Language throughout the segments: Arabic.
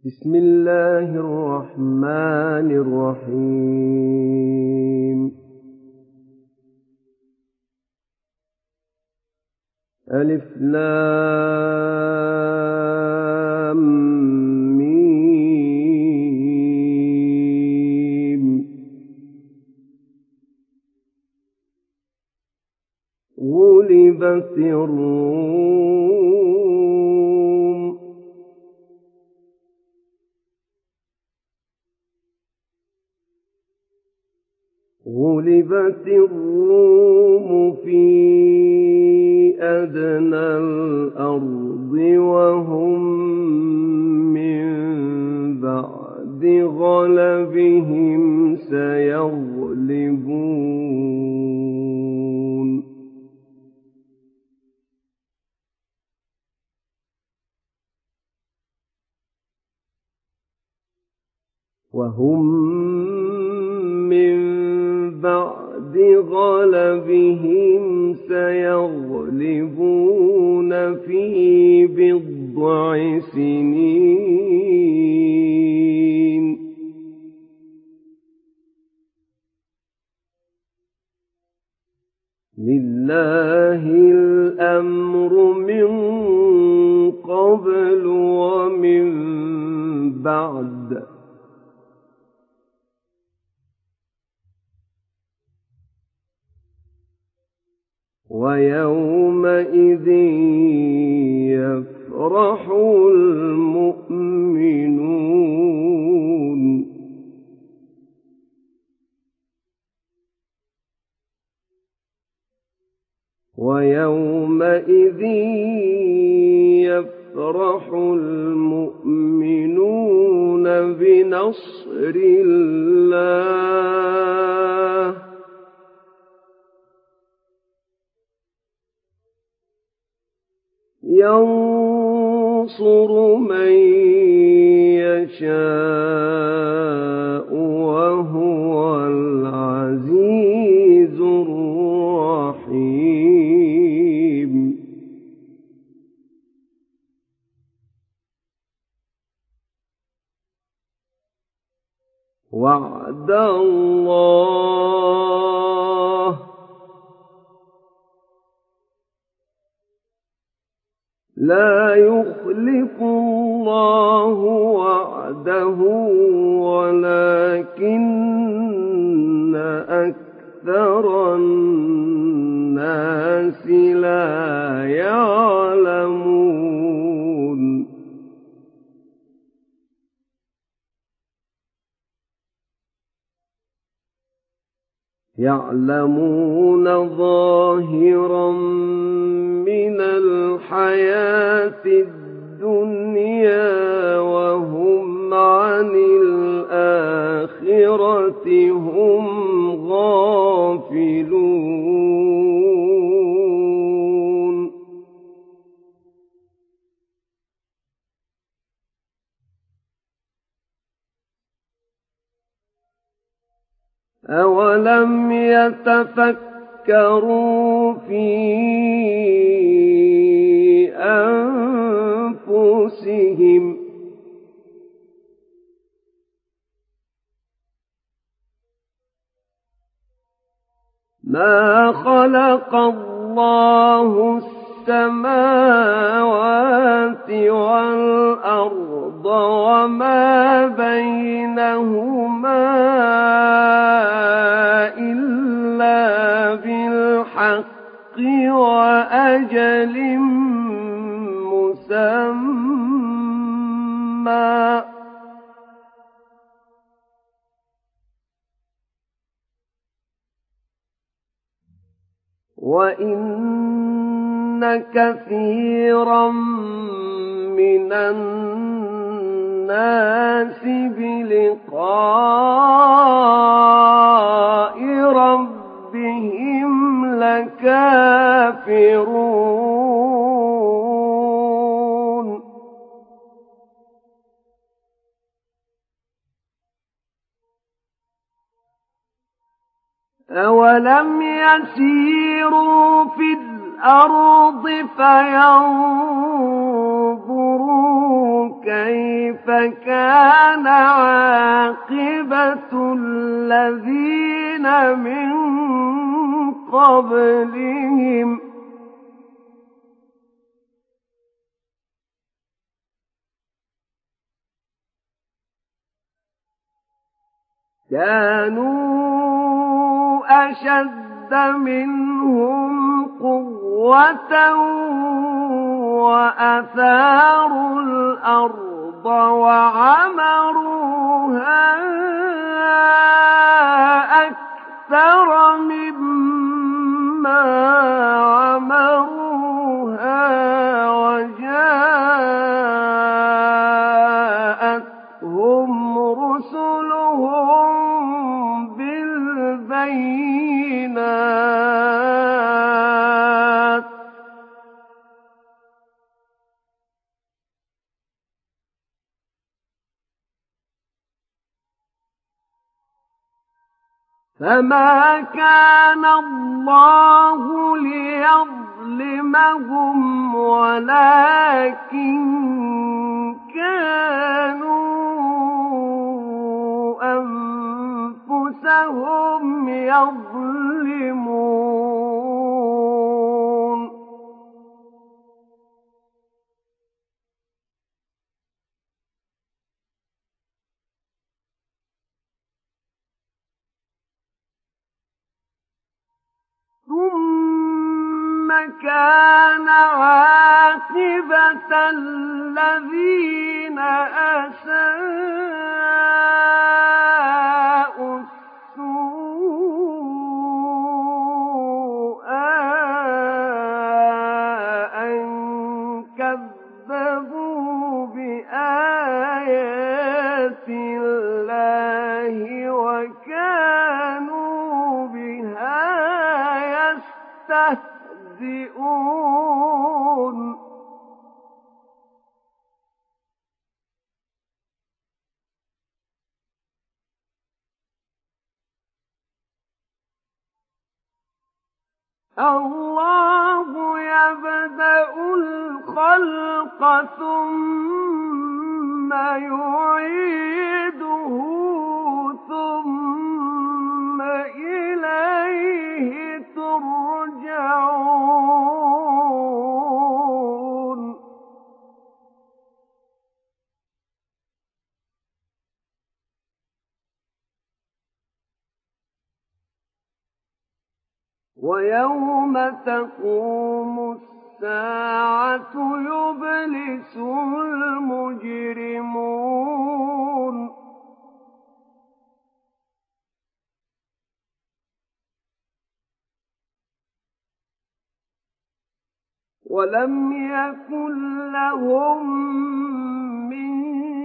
بسم الله الرحمن الرحيم. ألف لام ميم. غلبت الروم في أدنى الأرض وهم من بعد غلبهم سيغلبون. وهم من بعد غلبهم سيغلبون في بضع سنين. لله الأمر من قبل ومن بعد ويومئذ يفرح المؤمنون. ويومئذ يفرح المؤمنون بنصر الله ينصر من يشاء وهو العزيز الرحيم. وعد الله لا يخلف الله وعده ولكن أكثر الناس لا يعلمون. يعلمون ظاهرا من الحياة الدنيا وهم عن الآخرة هم غافلون. أولم يتفكروا في أنفسهم ما خلق الله السماوات والأرض وما بينهما إلا بالحق وأجل مسمى. وإن كثيرا من الناس بلقاء ربهم لكافرون. أولم يسيروا في الأرض فينظروا كيف كان عاقبة الذين من قبلهم كانوا أشد منهم قوة وأثاروا الأرض وعمروها أكثر مما عمروها وجاءتهم رسلهم بالبينات فما كان الله ليظلمهم ولكن كانوا أنفسهم يظلمون ثم كان عاقبة الذين أساءوا السوء أن كذبوا بآيات الله وكانوا بها يستهزئون الله يبدأ الخلق ثم يعيده ثم إليه ترجعون ويوم تقوم الساعة يبلس المجرمون ولم يكن لهم من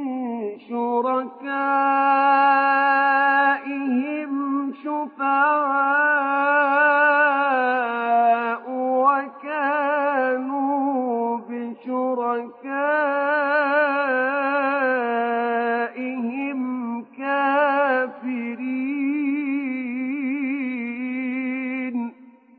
شركائهم شفعاء وكانوا بشركائهم كافرين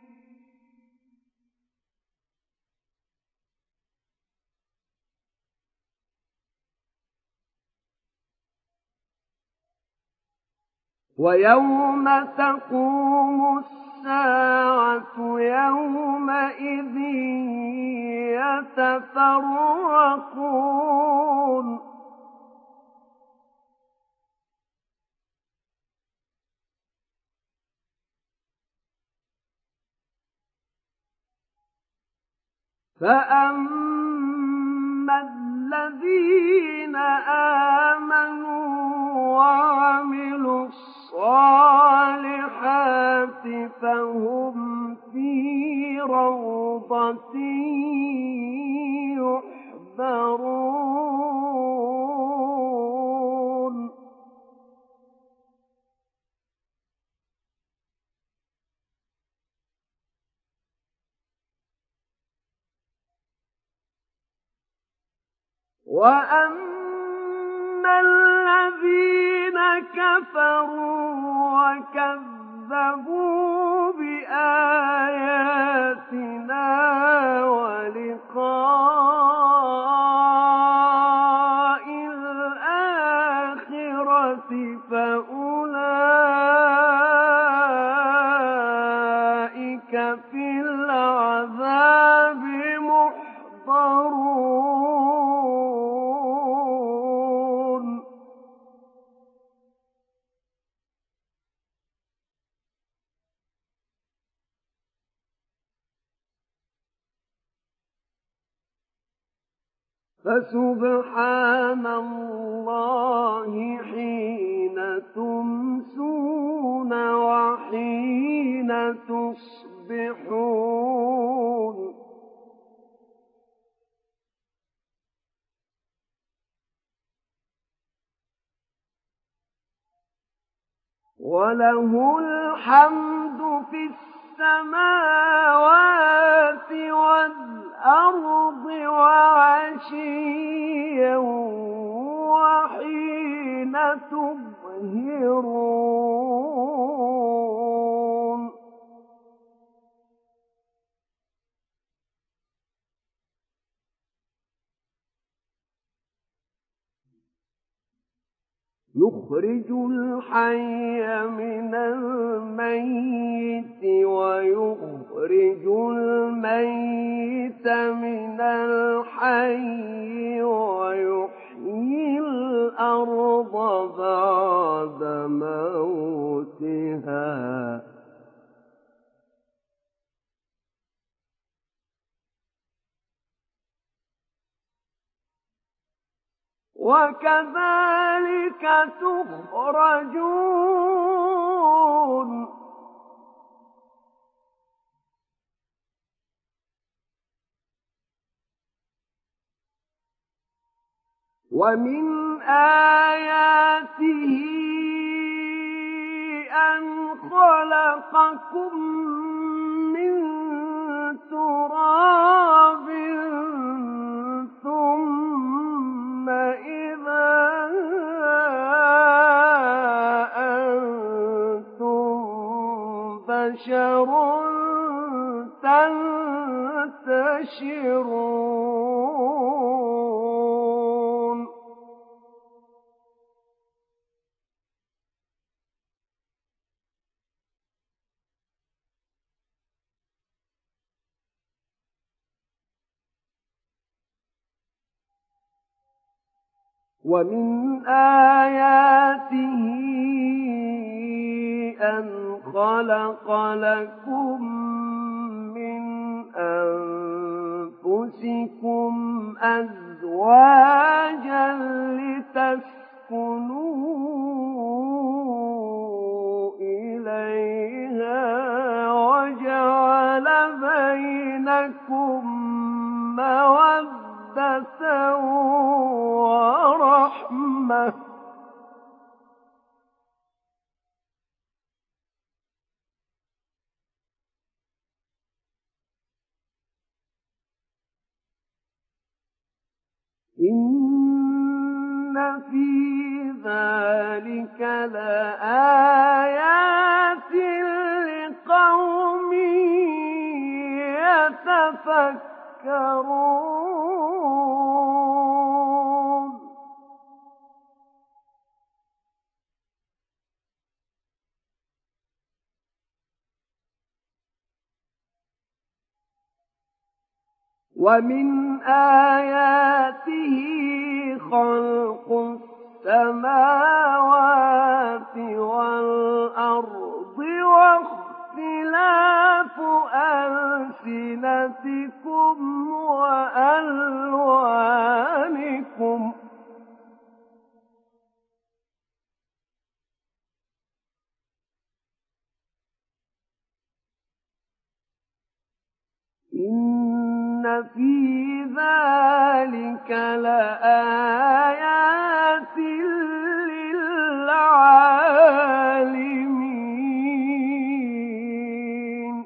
ويوم تقوم الساعة يومئذ يتفرقون فأما الذين آمنوا وعملوا الصالحات فهم في روضة يحبرون وأما الذين كفروا وكذبوا بآياتنا ولقاء الآخرة فسبحان الله حين تمسون وحين تصبحون وله الحمد في السماوات والأرض وعشيا وحين تظهرون يخرج الحي من الميت ويخرج الميت من الحي ويحيي الأرض بعد موتها وكذلك تخرجون ومن آياته أن خلقكم من تراب ثم إذا أنتم بشر تنتشرون ومن آياته أن خلق لكم من أنفسكم أزواجا لتسكنوا إليها وجعل بينكم مودة ورحمة إن في ذلك لآيات لقوم يتفكرون ومن آياته خلق السماوات والأرض واختلاف ألسنتكم وألوانكم إن في ذلك لآيات للعالمين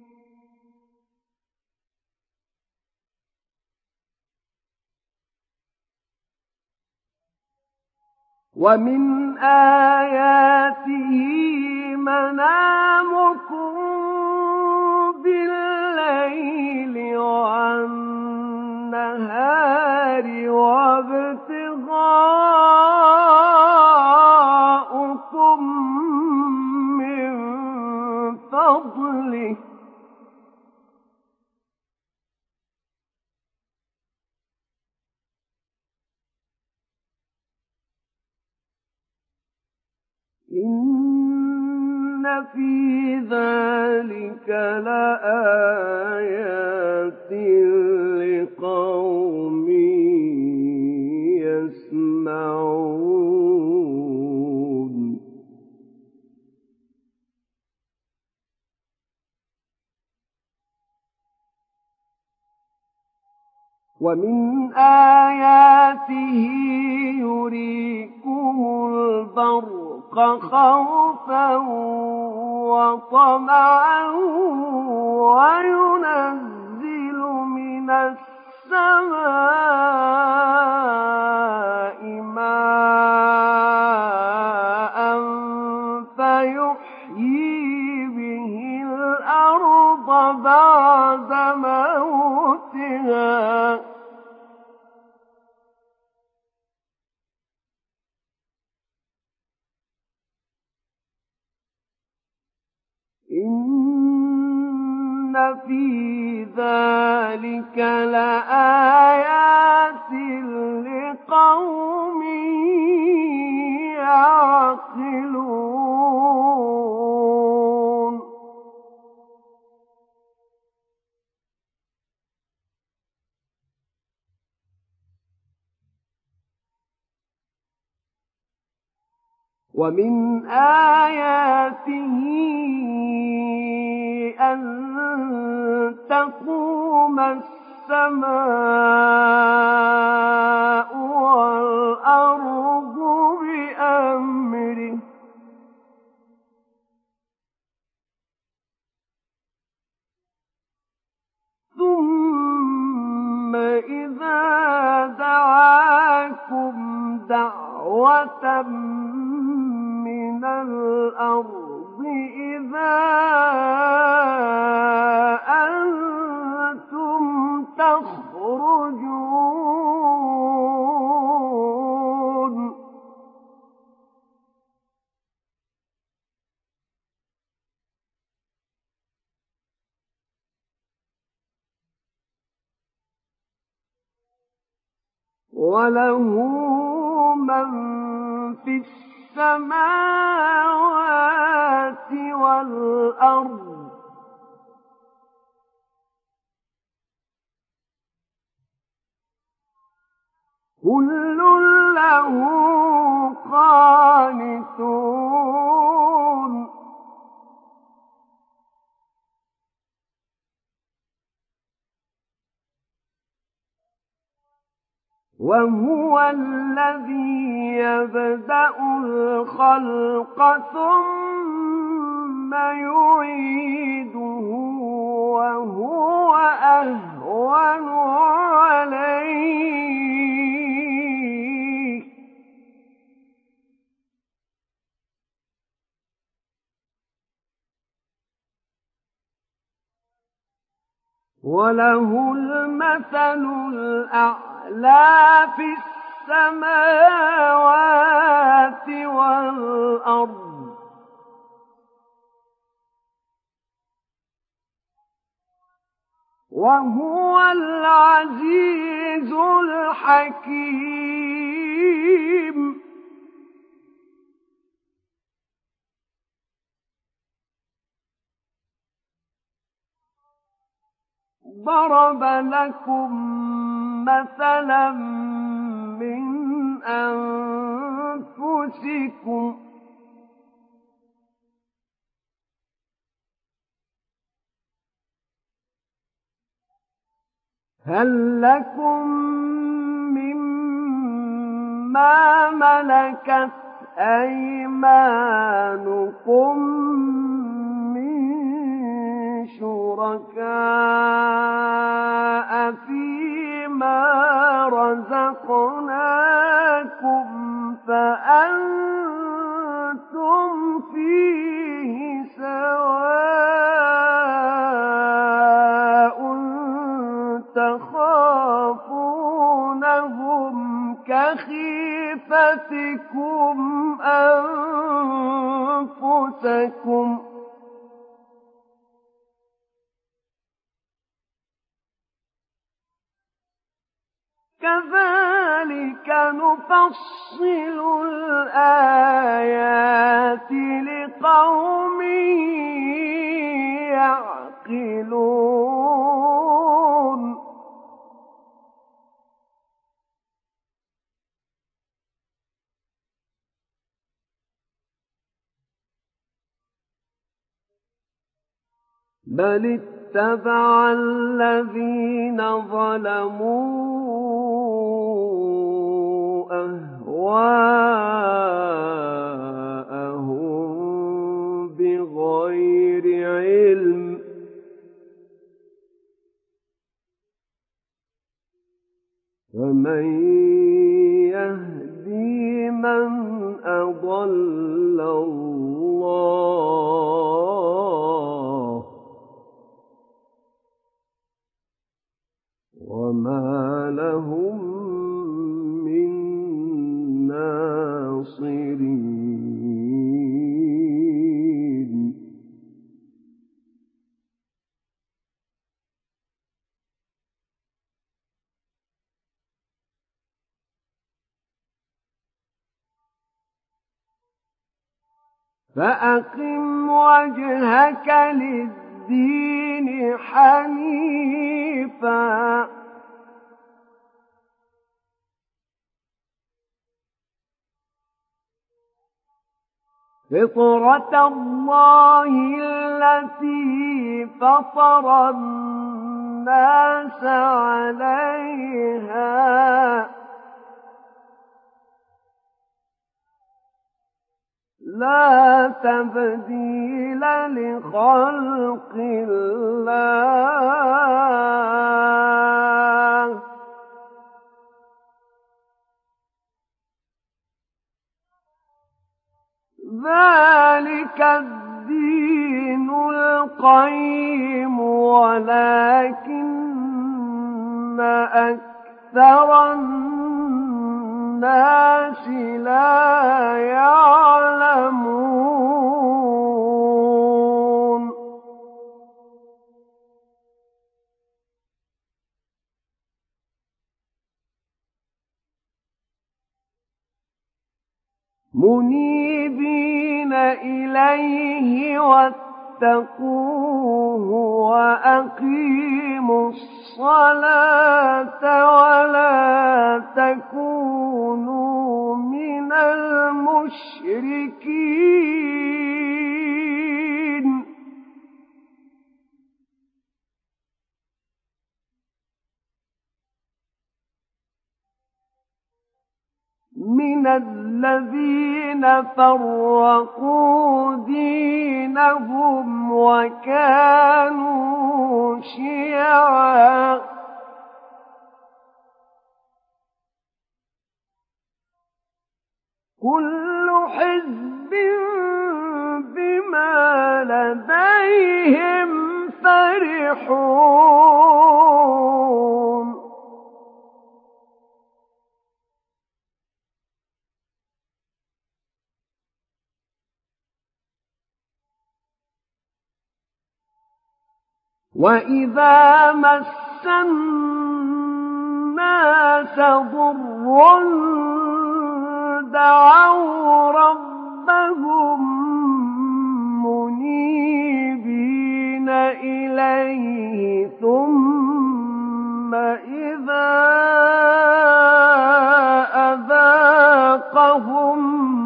ومن آياته منامكم بالليل والنهار وابتغاؤكم من فضله إن في ذلك لآيات لقوم ومن آياته يريكم البرق خوفا وطمعا وينزل من السماء ماء فيحيي به الأرض بعد موتها إن في ذلك لآيات لقوم يعقلون ومن آياته أن تقوم السماء والأرض بأمره ثم إذا دعاكم دعوة من الأرض إذا أنتم تخرجون وله من في السماوات والأرض كل له قانتون وهو الذي يبدأ الخلق ثم يعيده وهو أهون عليه وله المثل الأعلى في السماوات والأرض وهو العزيز الحكيم ضرب لكم مثلا من أنفسكم هل لكم مما ملكت أيمانكم من شركاء فيما رزقناكم فأنتم فيه سواء تخافونهم كخيفتكم أنفسكم كذلك نفصل الآيات لقوم يعقلون بل اتبع الذين ظلموا فأقم وجهك للدين حنيفا فطرة الله التي فطر الناس عليها لا تبديل لخلق الله ذلك الدين القيم ولكن أكثر الناس لا يعلمون منيبين إليه واتقوه وأقيموا الصلاة ولا تكونوا من المشركين من الذين فرقوا دينهم وكانوا شيعا كل حزب بما لديهم فرحون وإذا مس الناس ضر دعوا ربهم منيبين إليه ثم إذا أذاقهم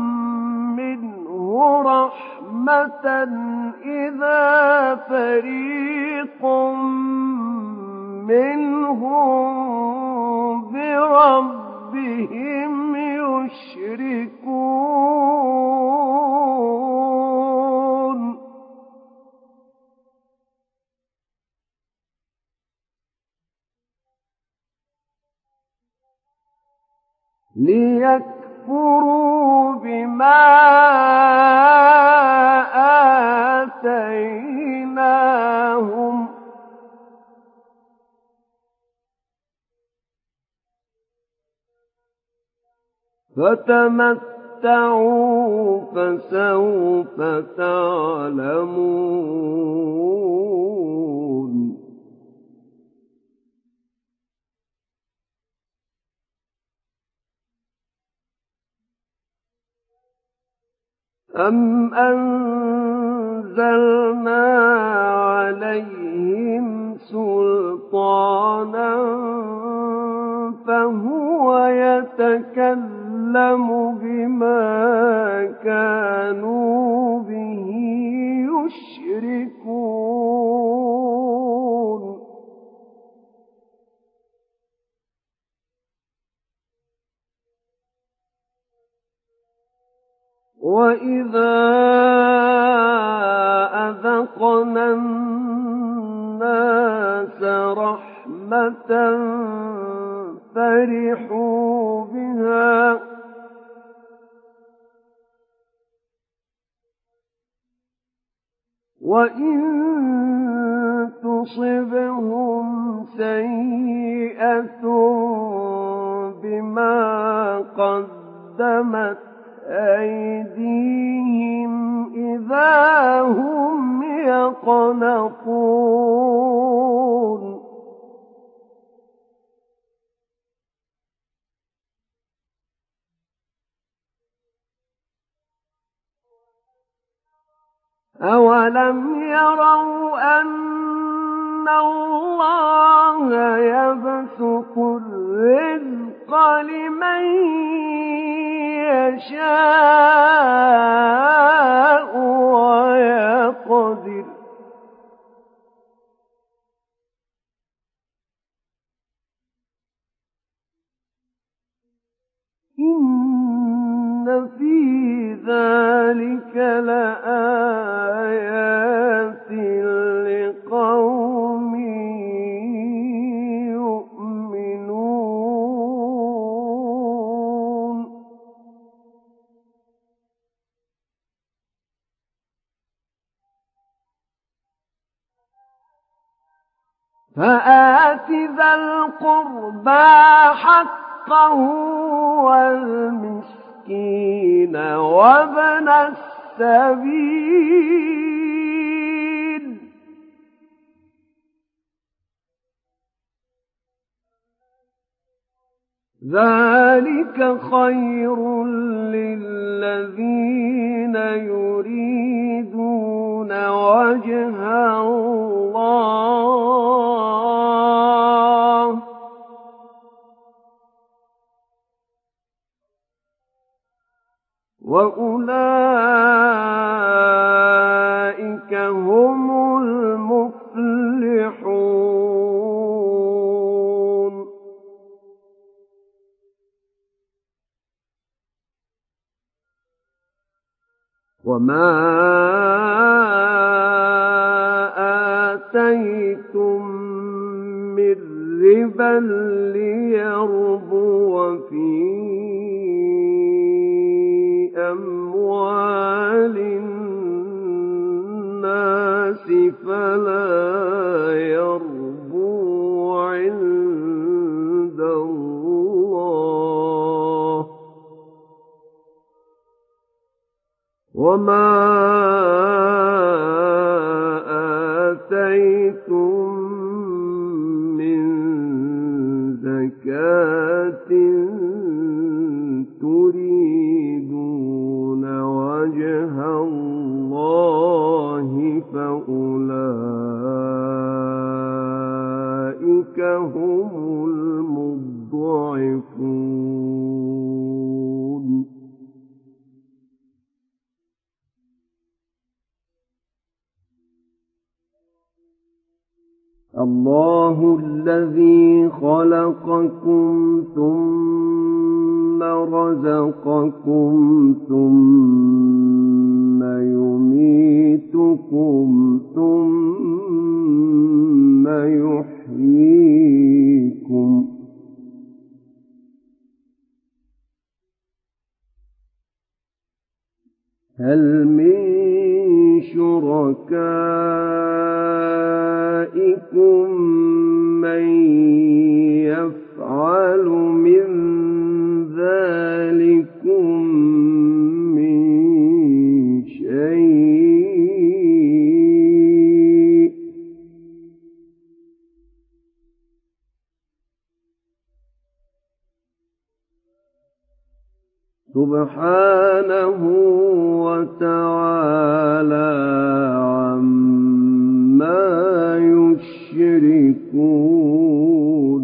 منه رحمة إذا فريق منهم بربهم يشركون ليكفروا بما آتيناهم فتمتعوا فسوف تعلمون أم أنزلنا عليهم سلطانا فهو يتكلم بما كانوا به يشركون وإذا أذقنا الناس رحمة فرحوا بها وإن تصبهم سيئة بما قدمت أيديهم إذا هم يقنطون أولم يروا أن الله يبسط الرزق لمن يشاء ويقدر إن في ذلك لآيات لقوم يؤمنون فآت ذا القربى حقه والمسكين وابن السبيل ذلك خير للذين يريدون وجه الله وأولئك هم المفلحون وما آتيتم من ربا ليربو في أموال الناس فلا يربو عند الله وما آتيتم من زكاة تريدون وجه الله فأولئك هم المضعفون الله الذي خلقكم ثم رزقكم ثم يميتكم ثم يحييكم هل من شركائكم من يفعل من ذلكم من شيء سبحانه وتعالى عما يشركون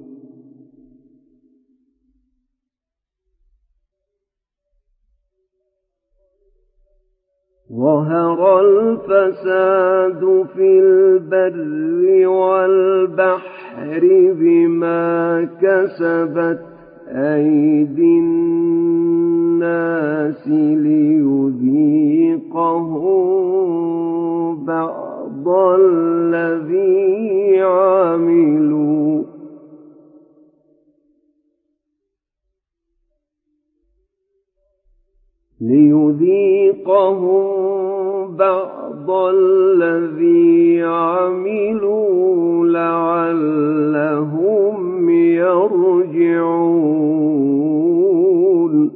ظهر الفساد في البر والبحر بما كسبت أيدي الناس ليذيقهم بعض الذي عملوا لعلهم يرجعون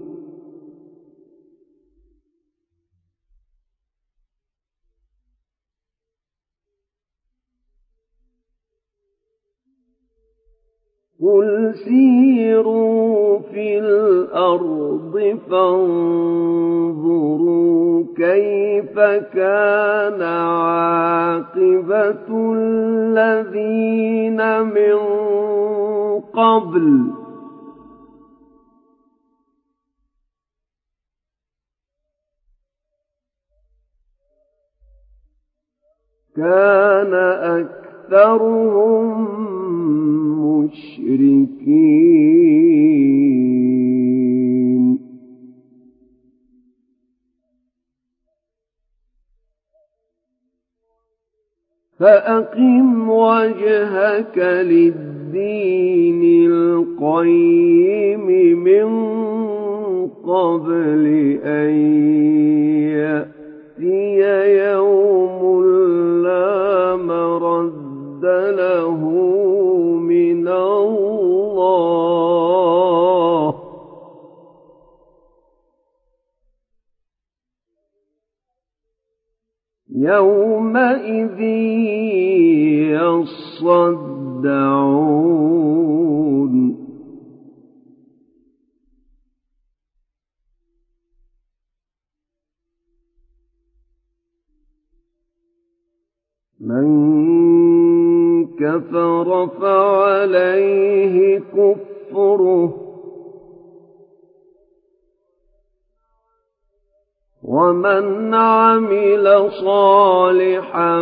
قل سيروا في الأرض فانظروا كيف كان عاقبة الذين من قبل كان أكثرهم مشركين فأقم وجهك للدين القيم من قبل أن يأتي يوم لا مرد له من الله يومئذ يصدعون من كفر فعليه كفره ومن عمل صالحا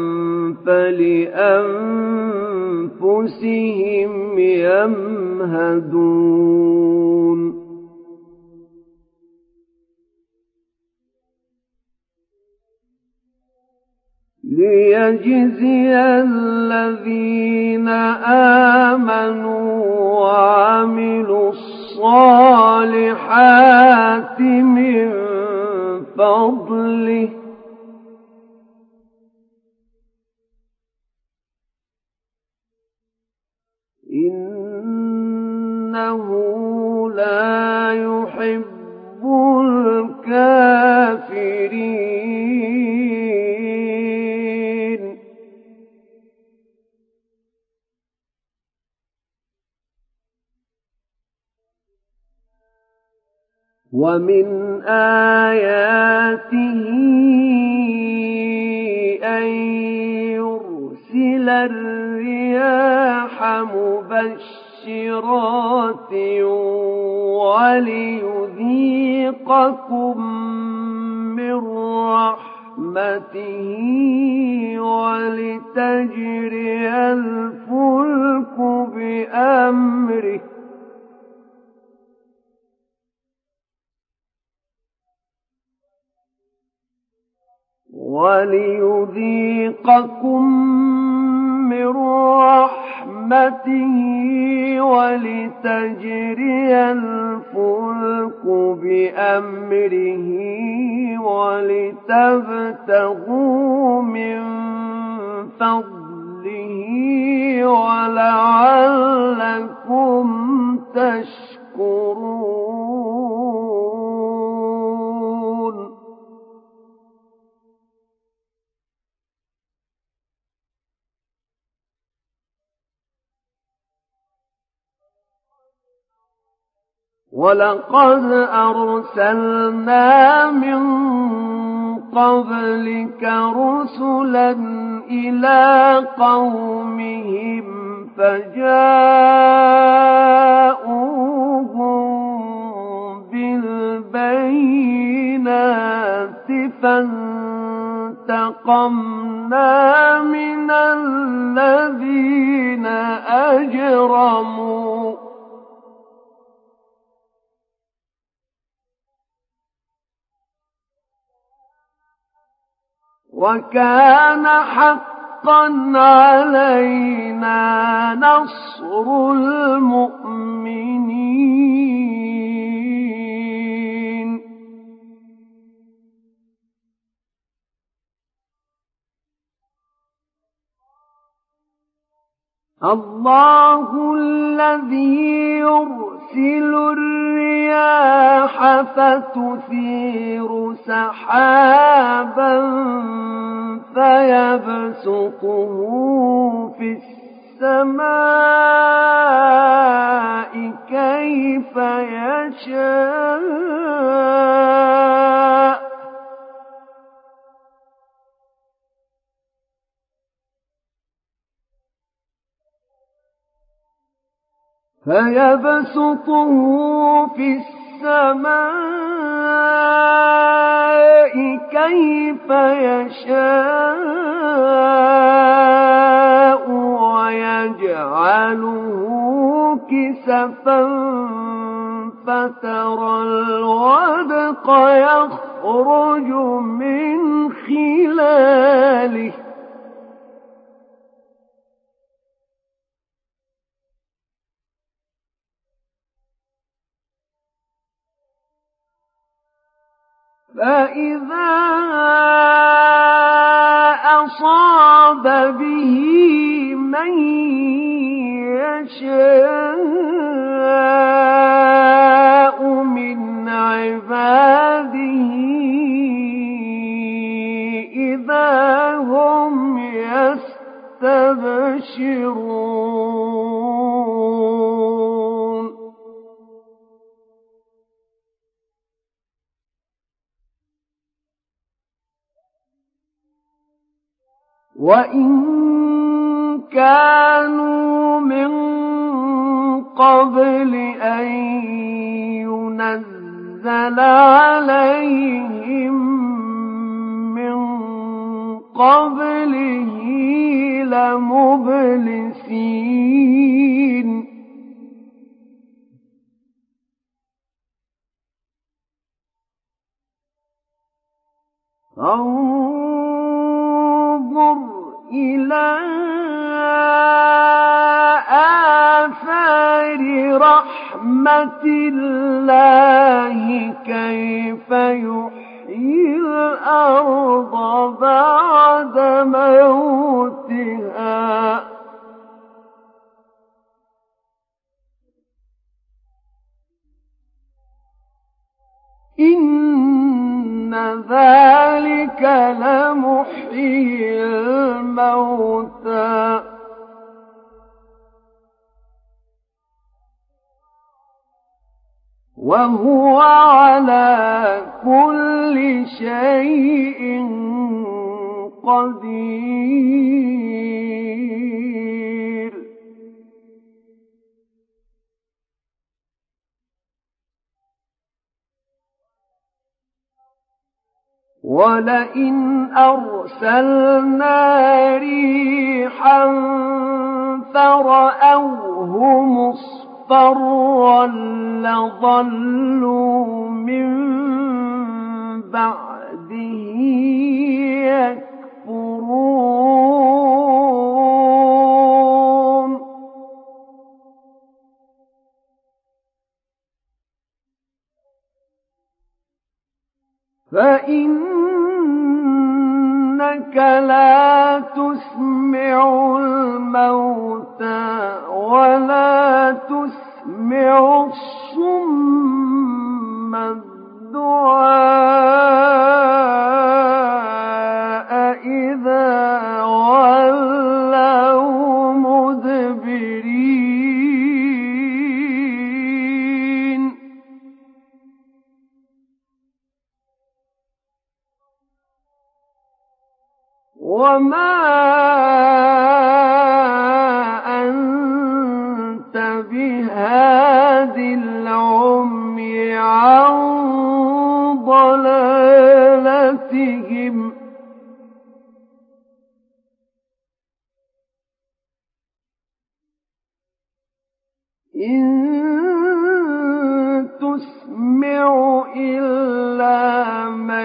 فلأنفسهم يمهدون ليجزي الذين آمنوا وعملوا الصالحات من فضله إنه لا يحب الكافرين ومن آياته أن يرسل الرياح مبشرات وليذيقكم من رحمته ولتجري الفلك بأمره وليذيقكم من رحمته ولتجري الفلك بأمره ولتبتغوا من فضله ولعلكم تشكرون ولقد أرسلنا من قبلك رسلا إلى قومهم فجاءوهم بالبينات فانتقمنا من الذين أجرموا وكان حقا علينا نصر المؤمنين الله الذي يرسل الرياح فتثير سحابا فيبسطه في السماء كيف يشاء فيبسطه في السماء كيف يشاء ويجعله كسفا فترى الودق يخرج من خلاله فإذا أصاب به من يشاء من عباده إذا هم يستبشرون وإن كانوا من قبل أن ينزل عليهم من قبله لمبلسين انظر إلى آثار رحمة الله كيف يحيي الأرض بعد موتها إن ذلك لمحيي الموتى وهو على كل شيء قدير ولئن أرسلنا ريحا فرأوه مصفرا لظلوا من بعده يكفرون فإنك لا تسمع الموتى ولا تسمع الصم الدعاء إذا ولوا مدبرين وما أنت بهاد العمي عن ضلالتهم إن تسمع إلا من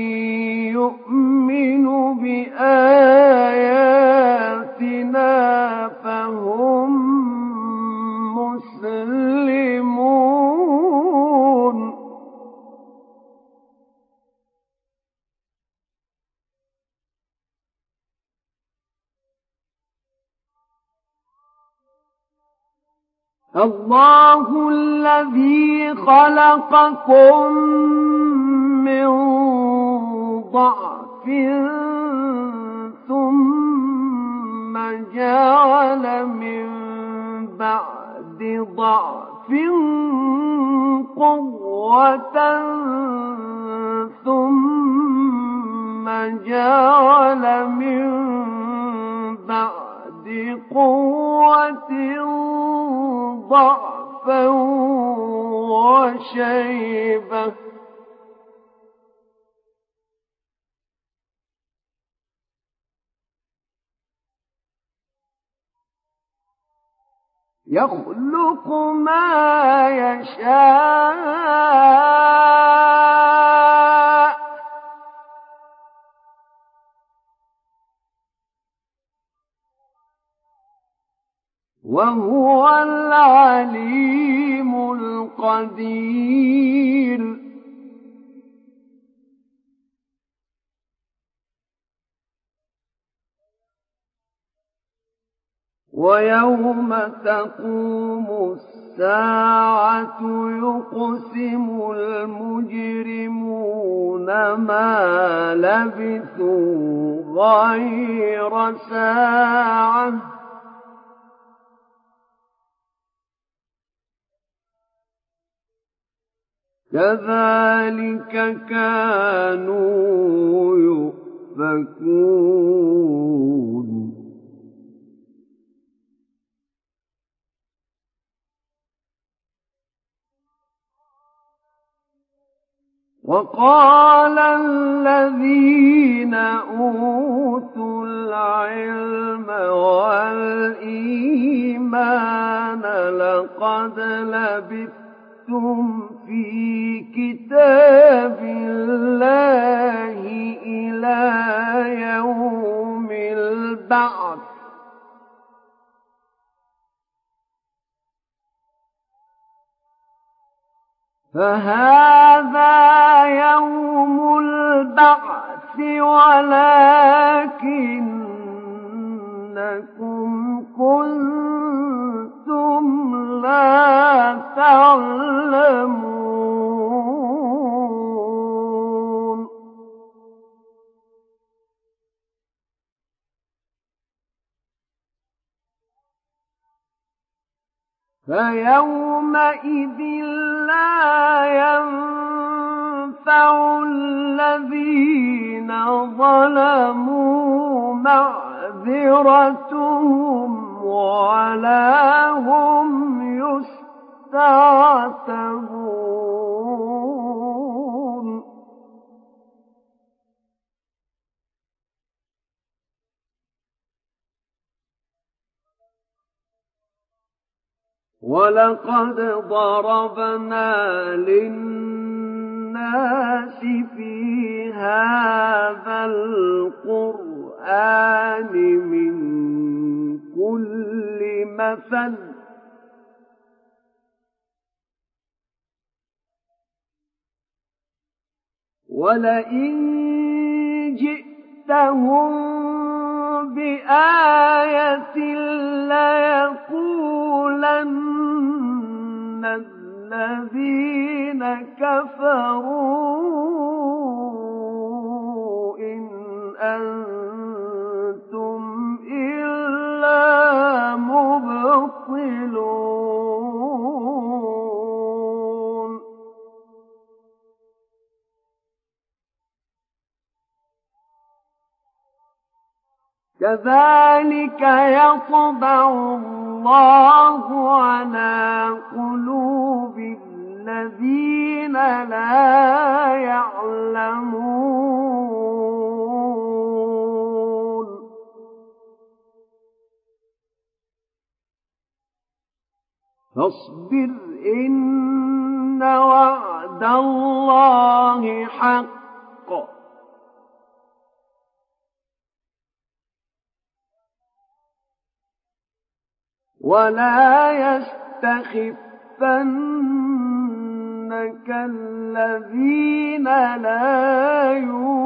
يؤمن بآياتنا فهم مسلمون الله الذي خلقكم من ضعف ثم جعل من بعد ضعف قوة ثم جعل من بعد قوة ضعفا وشيبة يخلق ما يشاء وهو العليم القدير ويوم تقوم الساعة يقسم المجرمون ما لبثوا غير ساعة كذلك كانوا يؤفكون وقال الذين أوتوا العلم والإيمان لقد لبثتم في كتاب الله إلى يوم البعث فهذا يوم البعث ولكنكم كنتم لا تعلمون فيومئذ لا ينفع الذين ظلموا معذرتهم ولا هم يستعتبون ولقد ضربنا للناس في هذا القرآن من كل مثل ولئن جئتهم بآية ليقولن الذين كفروا إن أنتم إلا مبطلون كذلك يطبع الله على قلوب الذين لا يعلمون فاصبر إن وعد الله حق ولا يستخفنك الذين لا يؤمنون